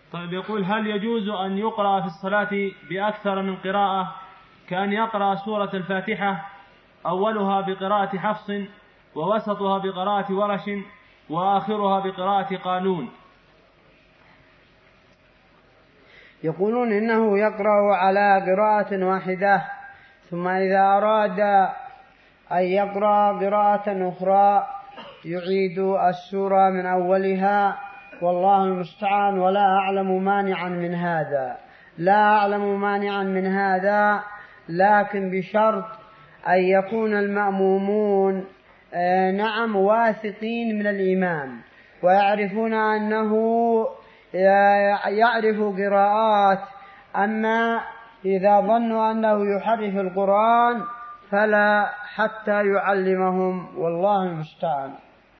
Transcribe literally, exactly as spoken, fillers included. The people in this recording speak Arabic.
طيب يقول: هل يجوز أن يقرأ في الصلاة بأكثر من قراءة، كأن يقرأ سورة الفاتحة أولها بقراءة حفص ووسطها بقراءة ورش وآخرها بقراءة قانون؟ يقولون إنه يقرأ على قراءة واحدة، ثم إذا أراد أن يقرأ قراءة أخرى يعيد السورة من أولها، والله المستعان. ولا أعلم مانعا من هذا، لا أعلم مانعا من هذا، لكن بشرط أن يكون المأمومون آه نعم واثقين من الإمام، ويعرفون أنه يعرف قراءات. أما إذا ظنوا أنه يحرف القرآن فلا، حتى يعلمهم، والله المستعان.